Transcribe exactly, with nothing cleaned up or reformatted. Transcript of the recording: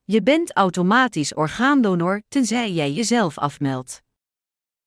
Je bent automatisch orgaandonor tenzij jij jezelf afmeldt.